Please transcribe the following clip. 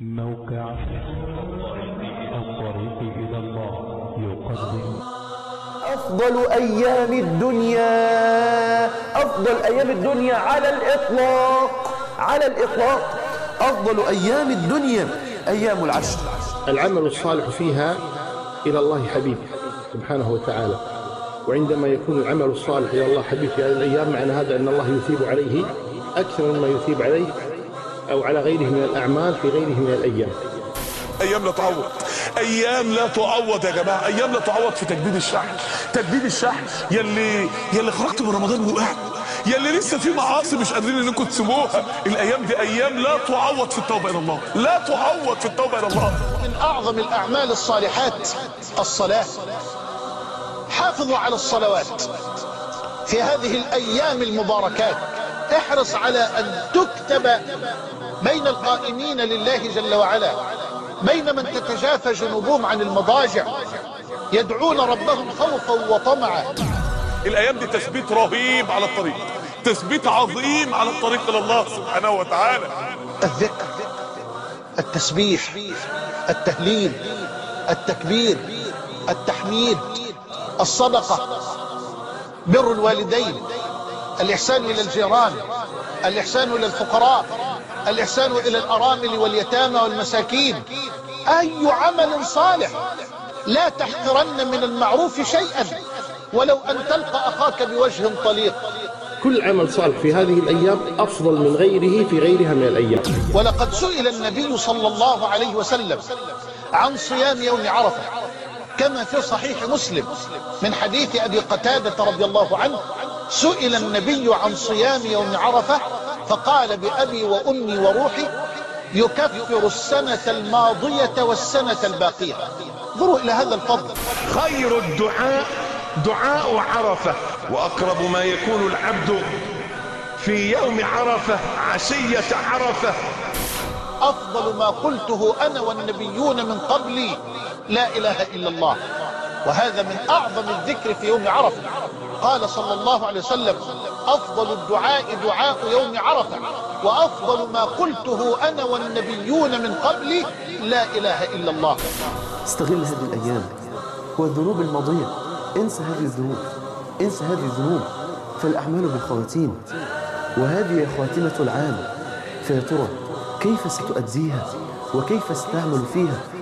موقع الطريق إلى الله يقدم أفضل أيام الدنيا على الإطلاق أفضل أيام الدنيا أيام العشر. العمل الصالح فيها إلى الله حبيب سبحانه وتعالى، وعندما يكون العمل الصالح إلى الله حبيب في هذه الأيام معنى هذا أن الله يثيب عليه أكثر مما يثيب عليه أو على غيره من الأعمال في غيره من الأيام. أيام لا تعوض، أيام لا تعوض يا جماعة، أيام لا تعوض في تجديد الشحن يلي خرجت من رمضان وقعت، يلي لسه في معاصي مش قادرين انكم تسيبوها. الأيام دي أيام لا تعوض في التوبة إلى الله، لا تعوض في التوبة إلى الله. من أعظم الأعمال الصالحات الصلاة. حافظوا على الصلوات في هذه الأيام المباركات. احرص على أن تكتب بين القائمين لله جل وعلا، بين من تتجافى جنوبهم عن المضاجع يدعون ربهم خوفا وطمعا. الأيام دي تثبيت رهيب على الطريق، تثبيت عظيم على الطريق إلى الله سبحانه وتعالى. الذكر، التسبيح، التهليل، التكبير، التحميد، الصدقة، بر الوالدين، الإحسان إلى الجيران، الإحسان إلى الفقراء، الإحسان إلى الأرامل واليتامى والمساكين. أي عمل صالح لا تحقرن من المعروف شيئا ولو أن تلقى أخاك بوجه طليق. كل عمل صالح في هذه الأيام أفضل من غيره في غيرها من الأيام. ولقد سئل النبي صلى الله عليه وسلم عن صيام يوم عرفة كما في صحيح مسلم من حديث أبي قتادة رضي الله عنه. سئل النبي عن صيام يوم عرفة فقال بأبي وأمي وروحي يكفر السنة الماضية والسنة الباقية. انظروا إلى هذا الفضل. خير الدعاء دعاء عرفة، وأقرب ما يكون العبد في يوم عرفة عشية عرفة. أفضل ما قلته أنا والنبيون من قبلي لا إله إلا الله، وهذا من أعظم الذكر في يوم عرفة. قال صلى الله عليه وسلم أفضل الدعاء دعاء يوم عرفة، وأفضل ما قلته أنا والنبيون من قبلي لا إله إلا الله. استغل هذه الأيام والذنوب الماضية، انسى هذه الذنوب فالأعمال بالخواتيم، وهذه خاتمة العام، فيا ترى كيف ستؤديها وكيف ستعمل فيها